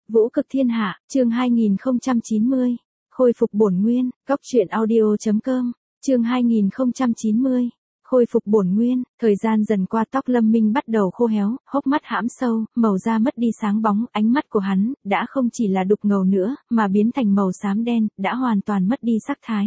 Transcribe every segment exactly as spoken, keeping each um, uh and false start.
Vũ cực thiên hạ, chương hai nghìn không trăm chín mươi. Khôi phục bổn nguyên, góc truyện audio chấm com, chương hai nghìn không trăm chín mươi. Khôi phục bổn nguyên, thời gian dần qua tóc Lâm Minh bắt đầu khô héo, hốc mắt hãm sâu, màu da mất đi sáng bóng, ánh mắt của hắn đã không chỉ là đục ngầu nữa, mà biến thành màu xám đen, đã hoàn toàn mất đi sắc thái.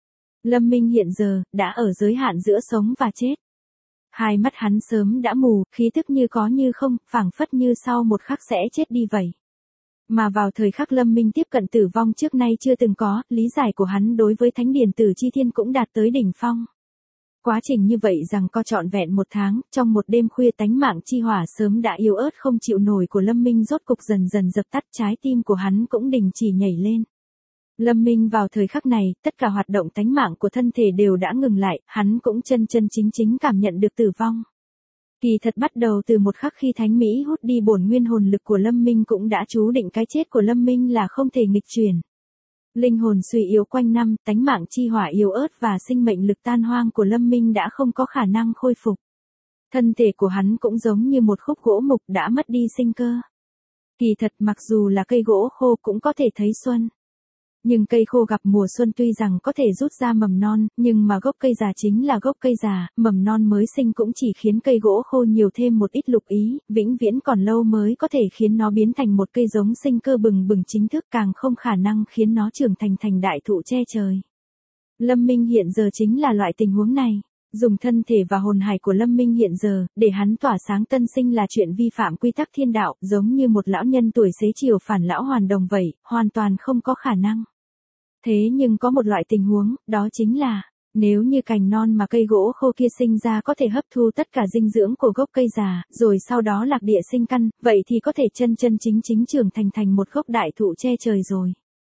Lâm Minh hiện giờ đã ở giới hạn giữa sống và chết. Hai mắt hắn sớm đã mù, khí tức như có như không, phảng phất như sau một khắc sẽ chết đi vậy. Mà vào thời khắc Lâm Minh tiếp cận tử vong trước nay chưa từng có, lý giải của hắn đối với thánh điển Tử Chi Thiên cũng đạt tới đỉnh phong. Quá trình như vậy rằng co trọn vẹn một tháng, trong một đêm khuya tánh mạng chi hỏa sớm đã yếu ớt không chịu nổi của Lâm Minh rốt cục dần dần dập tắt, trái tim của hắn cũng đình chỉ nhảy lên. Lâm Minh vào thời khắc này, tất cả hoạt động tánh mạng của thân thể đều đã ngừng lại, hắn cũng chân chân chính chính cảm nhận được tử vong. Kỳ thật bắt đầu từ một khắc khi Thánh Mỹ hút đi bổn nguyên hồn lực của Lâm Minh cũng đã chú định cái chết của Lâm Minh là không thể nghịch chuyển. Linh hồn suy yếu quanh năm, tánh mạng chi hỏa yếu ớt và sinh mệnh lực tan hoang của Lâm Minh đã không có khả năng khôi phục. Thân thể của hắn cũng giống như một khúc gỗ mục đã mất đi sinh cơ. Kỳ thật mặc dù là cây gỗ khô cũng có thể thấy xuân. Nhưng cây khô gặp mùa xuân tuy rằng có thể rút ra mầm non, nhưng mà gốc cây già chính là gốc cây già, mầm non mới sinh cũng chỉ khiến cây gỗ khô nhiều thêm một ít lục ý, vĩnh viễn còn lâu mới có thể khiến nó biến thành một cây giống sinh cơ bừng bừng chính thức, càng không khả năng khiến nó trưởng thành thành đại thụ che trời. Lâm Minh hiện giờ chính là loại tình huống này. Dùng thân thể và hồn hải của Lâm Minh hiện giờ, để hắn tỏa sáng tân sinh là chuyện vi phạm quy tắc thiên đạo, giống như một lão nhân tuổi xế chiều phản lão hoàn đồng vậy, hoàn toàn không có khả năng. Thế nhưng có một loại tình huống, đó chính là, nếu như cành non mà cây gỗ khô kia sinh ra có thể hấp thu tất cả dinh dưỡng của gốc cây già, rồi sau đó lạc địa sinh căn, vậy thì có thể chân chân chính chính trưởng thành thành một gốc đại thụ che trời rồi.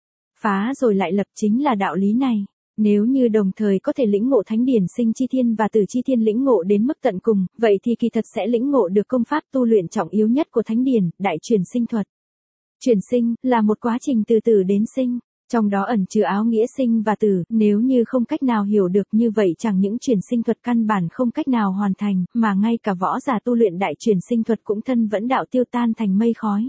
Phá rồi lại lập chính là đạo lý này. Nếu như đồng thời có thể lĩnh ngộ thánh điển sinh chi thiên và tử chi thiên lĩnh ngộ đến mức tận cùng, vậy thì kỳ thật sẽ lĩnh ngộ được công pháp tu luyện trọng yếu nhất của thánh điển, đại chuyển sinh thuật. Chuyển sinh là một quá trình từ tử đến sinh, trong đó ẩn chứa áo nghĩa sinh và tử, nếu như không cách nào hiểu được như vậy chẳng những chuyển sinh thuật căn bản không cách nào hoàn thành, mà ngay cả võ giả tu luyện đại chuyển sinh thuật cũng thân vẫn đạo tiêu tan thành mây khói.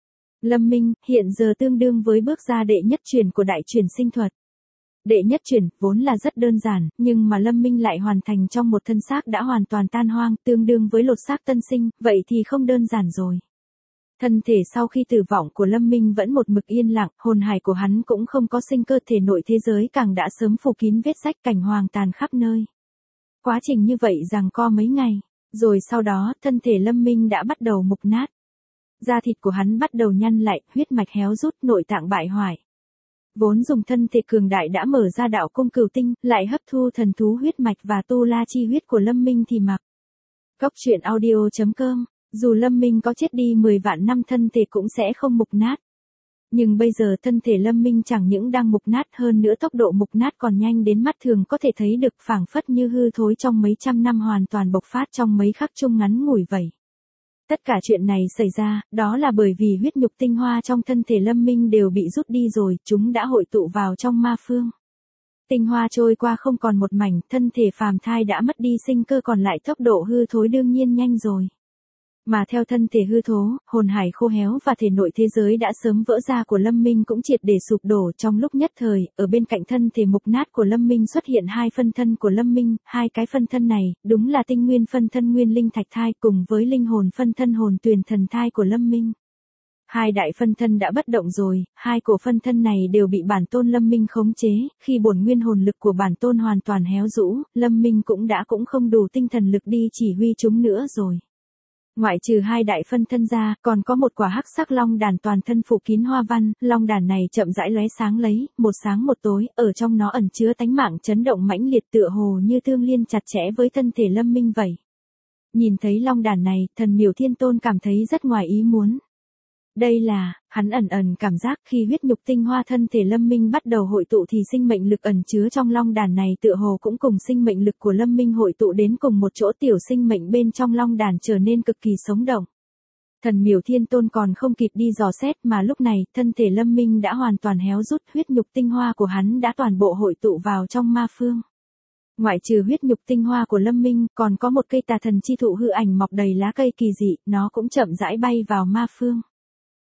Lâm Minh hiện giờ tương đương với bước ra đệ nhất chuyển của đại chuyển sinh thuật. Đệ nhất chuyển, vốn là rất đơn giản, nhưng mà Lâm Minh lại hoàn thành trong một thân xác đã hoàn toàn tan hoang, tương đương với lột xác tân sinh, vậy thì không đơn giản rồi. Thân thể sau khi tử vong của Lâm Minh vẫn một mực yên lặng, hồn hải của hắn cũng không có sinh cơ, thể nội thế giới càng đã sớm phủ kín vết rách, cảnh hoàng tàn khắp nơi. Quá trình như vậy giằng co mấy ngày, rồi sau đó, thân thể Lâm Minh đã bắt đầu mục nát. Da thịt của hắn bắt đầu nhăn lại, huyết mạch héo rút, nội tạng bại hoại. Vốn dùng thân thể cường đại đã mở ra đạo cung cửu tinh, lại hấp thu thần thú huyết mạch và tu la chi huyết của Lâm Minh thì mặc. Góc truyện audio chấm com, dù Lâm Minh có chết đi mười vạn năm thân thể cũng sẽ không mục nát. Nhưng bây giờ thân thể Lâm Minh chẳng những đang mục nát, hơn nữa tốc độ mục nát còn nhanh đến mắt thường có thể thấy được, phảng phất như hư thối trong mấy trăm năm hoàn toàn bộc phát trong mấy khắc chung ngắn ngủi vậy. Tất cả chuyện này xảy ra, đó là bởi vì huyết nhục tinh hoa trong thân thể Lâm Minh đều bị rút đi rồi, chúng đã hội tụ vào trong ma phương. Tinh hoa trôi qua không còn một mảnh, thân thể phàm thai đã mất đi sinh cơ, còn lại tốc độ hư thối đương nhiên nhanh rồi. Mà theo thân thể hư thố, hồn hải khô héo và thể nội thế giới đã sớm vỡ ra của Lâm Minh cũng triệt để sụp đổ trong lúc nhất thời, ở bên cạnh thân thể mục nát của Lâm Minh xuất hiện hai phân thân của Lâm Minh, hai cái phân thân này, đúng là tinh nguyên phân thân nguyên linh thạch thai cùng với linh hồn phân thân hồn tuyền thần thai của Lâm Minh. Hai đại phân thân đã bất động rồi, hai cổ phân thân này đều bị bản tôn Lâm Minh khống chế, khi bổn nguyên hồn lực của bản tôn hoàn toàn héo rũ, Lâm Minh cũng đã cũng không đủ tinh thần lực đi chỉ huy chúng nữa rồi. Ngoại trừ hai đại phân thân ra, còn có một quả hắc sắc long đàn toàn thân phủ kín hoa văn, long đàn này chậm rãi lóe sáng lấy, một sáng một tối, ở trong nó ẩn chứa tánh mạng chấn động mãnh liệt, tựa hồ như tương liên chặt chẽ với thân thể Lâm Minh vậy. Nhìn thấy long đàn này, thần Miểu Thiên Tôn cảm thấy rất ngoài ý muốn. Đây là, hắn ẩn ẩn cảm giác khi huyết nhục tinh hoa thân thể Lâm Minh bắt đầu hội tụ thì sinh mệnh lực ẩn chứa trong long đàn này tựa hồ cũng cùng sinh mệnh lực của Lâm Minh hội tụ đến cùng một chỗ, tiểu sinh mệnh bên trong long đàn trở nên cực kỳ sống động. Thần Miểu Thiên Tôn còn không kịp đi dò xét mà lúc này, thân thể Lâm Minh đã hoàn toàn héo rút, huyết nhục tinh hoa của hắn đã toàn bộ hội tụ vào trong ma phương. Ngoại trừ huyết nhục tinh hoa của Lâm Minh, còn có một cây tà thần chi thụ hư ảnh mọc đầy lá cây kỳ dị, nó cũng chậm rãi bay vào ma phương.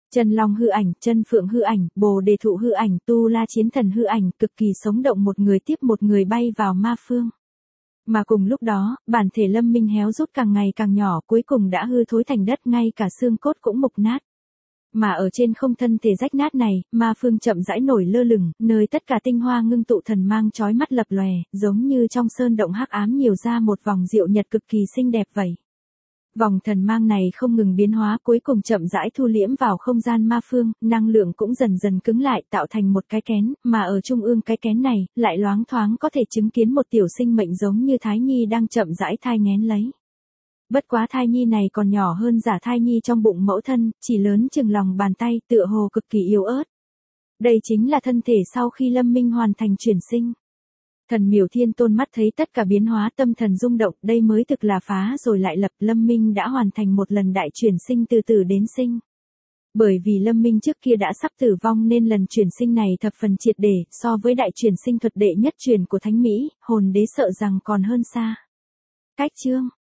Chân long hư ảnh, chân phượng hư ảnh, bồ đề thụ hư ảnh, tu la chiến thần hư ảnh, cực kỳ sống động, một người tiếp một người bay vào ma phương. Mà cùng lúc đó, bản thể Lâm Minh héo rút càng ngày càng nhỏ, cuối cùng đã hư thối thành đất, ngay cả xương cốt cũng mục nát. Mà ở trên không thân thể rách nát này, ma phương chậm rãi nổi lơ lửng, nơi tất cả tinh hoa ngưng tụ thần mang chói mắt lập lòe, giống như trong sơn động hắc ám nhiều ra một vòng diệu nhật cực kỳ xinh đẹp vậy. Vòng thần mang này không ngừng biến hóa, cuối cùng chậm rãi thu liễm vào không gian ma phương, năng lượng cũng dần dần cứng lại, tạo thành một cái kén, mà ở trung ương cái kén này, lại loáng thoáng có thể chứng kiến một tiểu sinh mệnh giống như thai nhi đang chậm rãi thai nghén lấy. Bất quá thai nhi này còn nhỏ hơn giả thai nhi trong bụng mẫu thân, chỉ lớn chừng lòng bàn tay, tựa hồ cực kỳ yếu ớt. Đây chính là thân thể sau khi Lâm Minh hoàn thành chuyển sinh. Thần Miểu Thiên Tôn mắt thấy tất cả biến hóa, tâm thần rung động, đây mới thực là phá rồi lại lập, Lâm Minh đã hoàn thành một lần đại chuyển sinh từ tử đến sinh. Bởi vì Lâm Minh trước kia đã sắp tử vong nên lần chuyển sinh này thập phần triệt để, so với đại chuyển sinh thuật đệ nhất truyền của Thánh Mỹ, hồn đế sợ rằng còn hơn xa. Cách chương